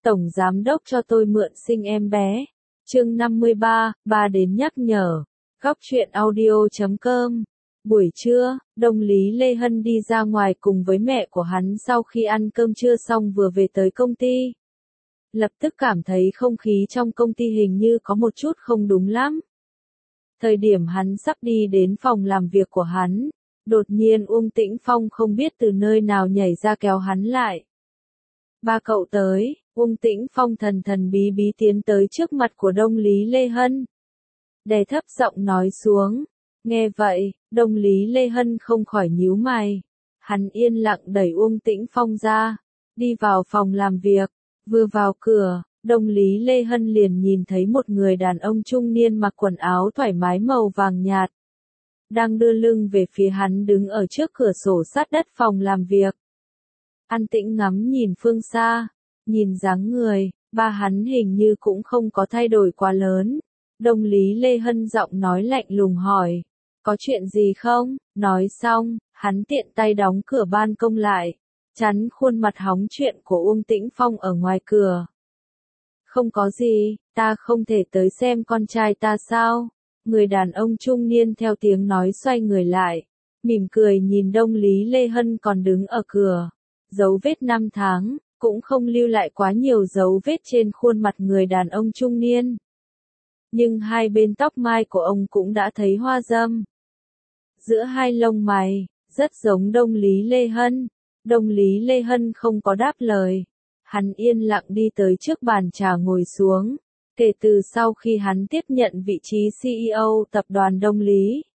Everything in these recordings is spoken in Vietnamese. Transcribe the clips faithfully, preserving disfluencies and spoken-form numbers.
Tổng giám đốc cho tôi mượn sinh em bé. Chương năm mươi ba, ba đến nhắc nhở. Góc truyện audio chấm com. Buổi trưa, Đông Lý Lê Hân đi ra ngoài cùng với mẹ của hắn sau khi ăn cơm trưa xong vừa về tới công ty. Lập tức cảm thấy không khí trong công ty hình như có một chút không đúng lắm. Thời điểm hắn sắp đi đến phòng làm việc của hắn, đột nhiên Uông Tĩnh Phong không biết từ nơi nào nhảy ra kéo hắn lại. Ba cậu tới, Uông Tĩnh Phong thần thần bí bí tiến tới trước mặt của Đông Lý Lê Hân. Đè thấp giọng nói xuống. Nghe vậy, Đông Lý Lê Hân không khỏi nhíu mày. Hắn yên lặng đẩy Uông Tĩnh Phong ra, đi vào phòng làm việc. Vừa vào cửa, Đông Lý Lê Hân liền nhìn thấy một người đàn ông trung niên mặc quần áo thoải mái màu vàng nhạt. Đang đưa lưng về phía hắn đứng ở trước cửa sổ sát đất phòng làm việc. An tĩnh ngắm nhìn phương xa, nhìn dáng người, ba hắn hình như cũng không có thay đổi quá lớn. Đông Lý Lê Hân giọng nói lạnh lùng hỏi, có chuyện gì không? Nói xong, hắn tiện tay đóng cửa ban công lại, chắn khuôn mặt hóng chuyện của Uông Tĩnh Phong ở ngoài cửa. Không có gì, ta không thể tới xem con trai ta sao? Người đàn ông trung niên theo tiếng nói xoay người lại, mỉm cười nhìn Đông Lý Lê Hân còn đứng ở cửa. Dấu vết năm tháng, cũng không lưu lại quá nhiều dấu vết trên khuôn mặt người đàn ông trung niên. Nhưng hai bên tóc mai của ông cũng đã thấy hoa râm. Giữa hai lông mày, rất giống Đông Lý Lê Hân. Đông Lý Lê Hân không có đáp lời. Hắn yên lặng đi tới trước bàn trà ngồi xuống. Kể từ sau khi hắn tiếp nhận vị trí xê e ô tập đoàn Đông Lý,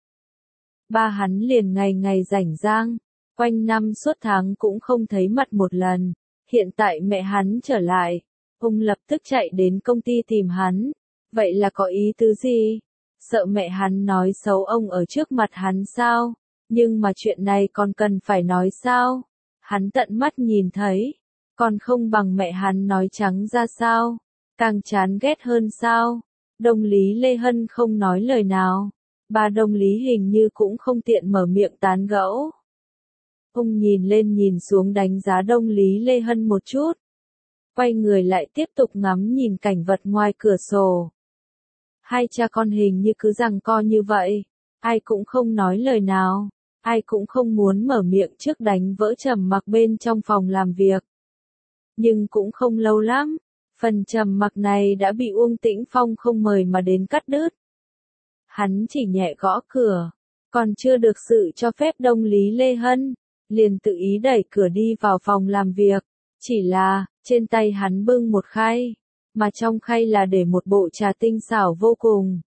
ba hắn liền ngày ngày rảnh rang, quanh năm suốt tháng cũng không thấy mặt một lần. Hiện tại mẹ hắn trở lại, ông lập tức chạy đến công ty tìm hắn. Vậy là có ý tứ gì? Sợ mẹ hắn nói xấu ông ở trước mặt hắn sao? Nhưng mà chuyện này còn cần phải nói sao? Hắn tận mắt nhìn thấy, còn không bằng mẹ hắn nói trắng ra sao? Càng chán ghét hơn sao? Đông Lý Lê Hân không nói lời nào. Bà Đông Lý hình như cũng không tiện mở miệng tán gẫu. Ông nhìn lên nhìn xuống đánh giá Đông Lý Lê Hân một chút. Quay người lại tiếp tục ngắm nhìn cảnh vật ngoài cửa sổ. Hai cha con hình như cứ giằng co như vậy. Ai cũng không nói lời nào. Ai cũng không muốn mở miệng trước đánh vỡ trầm mặc bên trong phòng làm việc. Nhưng cũng không lâu lắm. Phần trầm mặc này đã bị Uông Tĩnh Phong không mời mà đến cắt đứt. Hắn chỉ nhẹ gõ cửa. Còn chưa được sự cho phép Đông Lý Lê Hân, liền tự ý đẩy cửa đi vào phòng làm việc. Chỉ là, trên tay hắn bưng một khay, mà trong khay là để một bộ trà tinh xảo vô cùng.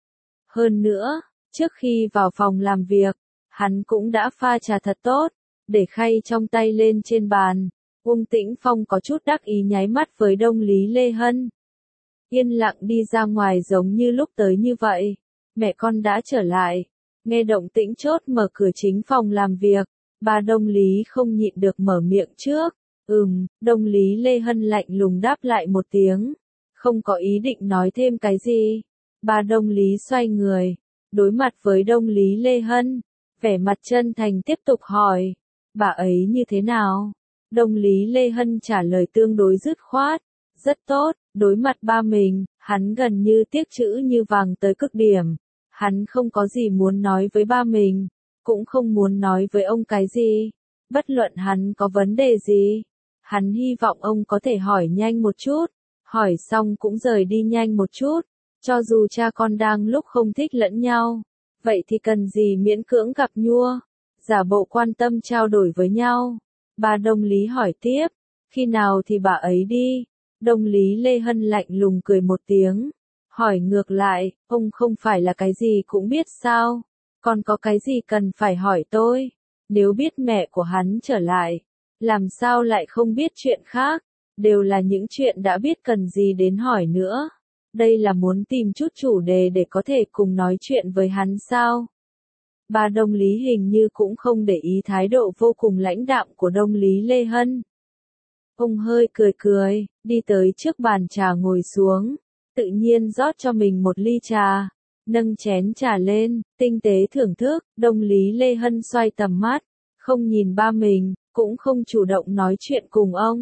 Hơn nữa, trước khi vào phòng làm việc, hắn cũng đã pha trà thật tốt, để khay trong tay lên trên bàn. Uông Tĩnh Phong có chút đắc ý nháy mắt với Đông Lý Lê Hân. Yên lặng đi ra ngoài giống như lúc tới như vậy. Mẹ con đã trở lại. Nghe động tĩnh chốt mở cửa chính phòng làm việc. Bà Đông Lý không nhịn được mở miệng trước. Ừm, Đông Lý Lê Hân lạnh lùng đáp lại một tiếng. Không có ý định nói thêm cái gì. Bà Đông Lý xoay người. Đối mặt với Đông Lý Lê Hân. Vẻ mặt chân thành tiếp tục hỏi. Bà ấy như thế nào? Đông Lý Lê Hân trả lời tương đối dứt khoát. Rất tốt, đối mặt ba mình, hắn gần như tiếc chữ như vàng tới cực điểm. Hắn không có gì muốn nói với ba mình, cũng không muốn nói với ông cái gì. Bất luận hắn có vấn đề gì, hắn hy vọng ông có thể hỏi nhanh một chút, hỏi xong cũng rời đi nhanh một chút. Cho dù cha con đang lúc không thích lẫn nhau, vậy thì cần gì miễn cưỡng gặp nhua, giả bộ quan tâm trao đổi với nhau. Bà Đông Lý hỏi tiếp, khi nào thì bà ấy đi? Đông Lý Lê Hân lạnh lùng cười một tiếng, hỏi ngược lại, ông không phải là cái gì cũng biết sao? Còn có cái gì cần phải hỏi tôi? Nếu biết mẹ của hắn trở lại, làm sao lại không biết chuyện khác? Đều là những chuyện đã biết, cần gì đến hỏi nữa? Đây là muốn tìm chút chủ đề để có thể cùng nói chuyện với hắn sao? Bà Đông Lý hình như cũng không để ý thái độ vô cùng lãnh đạm của Đông Lý Lê Hân. Ông hơi cười cười, đi tới trước bàn trà ngồi xuống, tự nhiên rót cho mình một ly trà, nâng chén trà lên, tinh tế thưởng thức. Đông Lý Lê Hân xoay tầm mắt, không nhìn ba mình, cũng không chủ động nói chuyện cùng ông.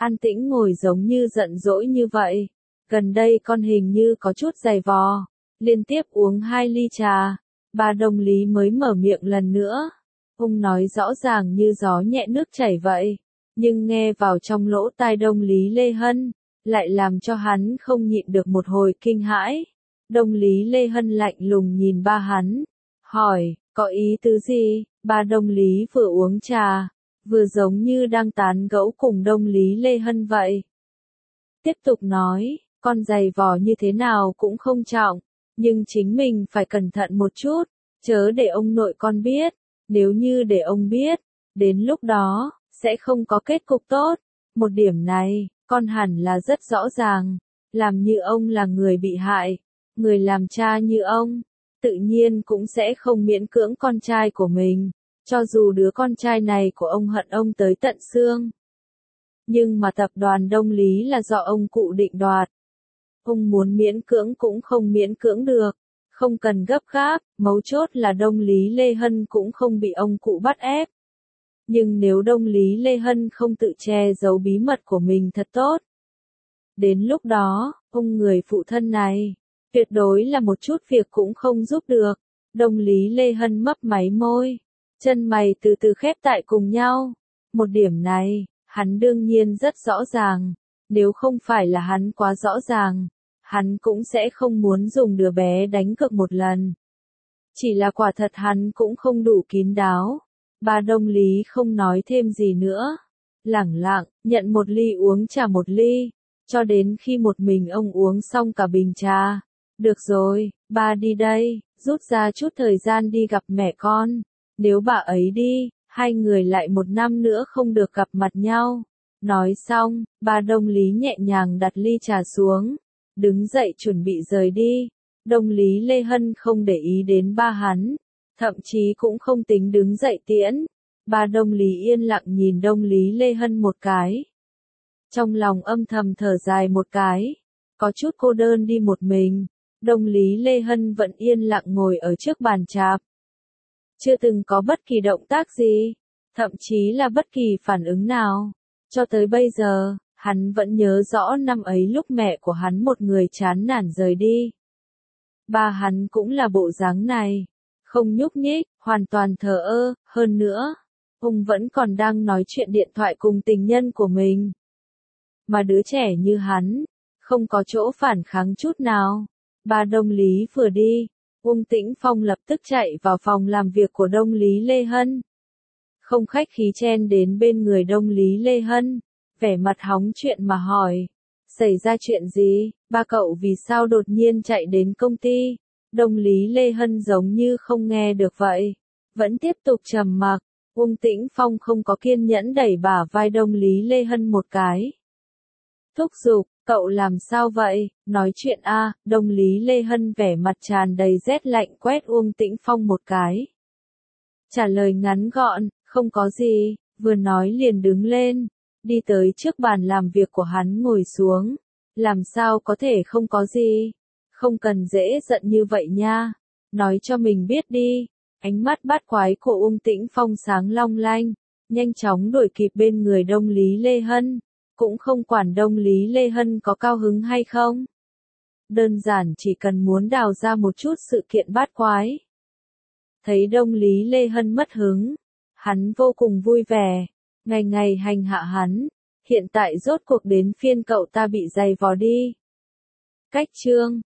an tĩnh ngồi giống như giận dỗi như vậy. Gần đây con hình như có chút dày vò, liên tiếp uống hai ly trà, bà đồng lý mới mở miệng lần nữa. Ông nói rõ ràng như gió nhẹ nước chảy vậy, nhưng nghe vào trong lỗ tai Đông Lý Lê Hân, lại làm cho hắn không nhịn được một hồi kinh hãi. Đông Lý Lê Hân lạnh lùng nhìn ba hắn, hỏi, có ý tứ gì? Ba Đông Lý vừa uống trà, vừa giống như đang tán gẫu cùng Đông Lý Lê Hân vậy. Tiếp tục nói, con giày vò như thế nào cũng không trọng, nhưng chính mình phải cẩn thận một chút, chớ để ông nội con biết, nếu như để ông biết, đến lúc đó, sẽ không có kết cục tốt. Một điểm này, con hẳn là rất rõ ràng, làm như ông là người bị hại, người làm cha như ông, tự nhiên cũng sẽ không miễn cưỡng con trai của mình, cho dù đứa con trai này của ông hận ông tới tận xương. Nhưng mà tập đoàn Đông Lý là do ông cụ định đoạt. Ông muốn miễn cưỡng cũng không miễn cưỡng được, không cần gấp gáp, mấu chốt là Đông Lý Lê Hân cũng không bị ông cụ bắt ép. Nhưng nếu Đông Lý Lê Hân không tự che giấu bí mật của mình thật tốt, đến lúc đó, ông người phụ thân này, tuyệt đối là một chút việc cũng không giúp được. Đông Lý Lê Hân mấp máy môi, chân mày từ từ khép tại cùng nhau. Một điểm này, hắn đương nhiên rất rõ ràng, nếu không phải là hắn quá rõ ràng, hắn cũng sẽ không muốn dùng đứa bé đánh cược một lần. Chỉ là quả thật hắn cũng không đủ kín đáo. Bà Đông Lý không nói thêm gì nữa, lẳng lặng, nhận một ly uống trà một ly, cho đến khi một mình ông uống xong cả bình trà. Được rồi, ba đi đây, rút ra chút thời gian đi gặp mẹ con, nếu bà ấy đi, hai người lại một năm nữa không được gặp mặt nhau. Nói xong, bà Đông Lý nhẹ nhàng đặt ly trà xuống, đứng dậy chuẩn bị rời đi. Đông Lý Lê Hân không để ý đến ba hắn, thậm chí cũng không tính đứng dậy tiễn. Bà Đông Lý yên lặng nhìn Đông Lý Lê Hân một cái. Trong lòng âm thầm thở dài một cái, có chút cô đơn đi một mình. Đông Lý Lê Hân vẫn yên lặng ngồi ở trước bàn chạp. Chưa từng có bất kỳ động tác gì, thậm chí là bất kỳ phản ứng nào. Cho tới bây giờ, hắn vẫn nhớ rõ năm ấy lúc mẹ của hắn một người chán nản rời đi. Ba hắn cũng là bộ dáng này, không nhúc nhích, hoàn toàn thờ ơ, hơn nữa, ông vẫn còn đang nói chuyện điện thoại cùng tình nhân của mình. Mà đứa trẻ như hắn, không có chỗ phản kháng chút nào. Ba Đông Lý vừa đi, Uông Tĩnh Phong lập tức chạy vào phòng làm việc của Đông Lý Lê Hân. Không khách khí chen đến bên người Đông Lý Lê Hân, vẻ mặt hóng chuyện mà hỏi, xảy ra chuyện gì, ba cậu vì sao đột nhiên chạy đến công ty? Đông Lý Lê Hân giống như không nghe được vậy, vẫn tiếp tục trầm mặc. Uông Tĩnh Phong không có kiên nhẫn đẩy bả vai Đông Lý Lê Hân một cái. Thúc giục, cậu làm sao vậy, nói chuyện a. Đông Lý Lê Hân vẻ mặt tràn đầy rét lạnh quét Uông Tĩnh Phong một cái. Trả lời ngắn gọn, không có gì, vừa nói liền đứng lên, đi tới trước bàn làm việc của hắn ngồi xuống. Làm sao có thể không có gì, không cần dễ giận như vậy nha, nói cho mình biết đi. Ánh mắt bát quái của Uông Tĩnh Phong sáng long lanh, nhanh chóng đuổi kịp bên người Đông Lý Lê Hân, cũng không quản Đông Lý Lê Hân có cao hứng hay không. Đơn giản chỉ cần muốn đào ra một chút sự kiện bát quái. Thấy Đông Lý Lê Hân mất hứng, hắn vô cùng vui vẻ, ngày ngày hành hạ hắn, hiện tại rốt cuộc đến phiên cậu ta bị giày vò đi. Cách chương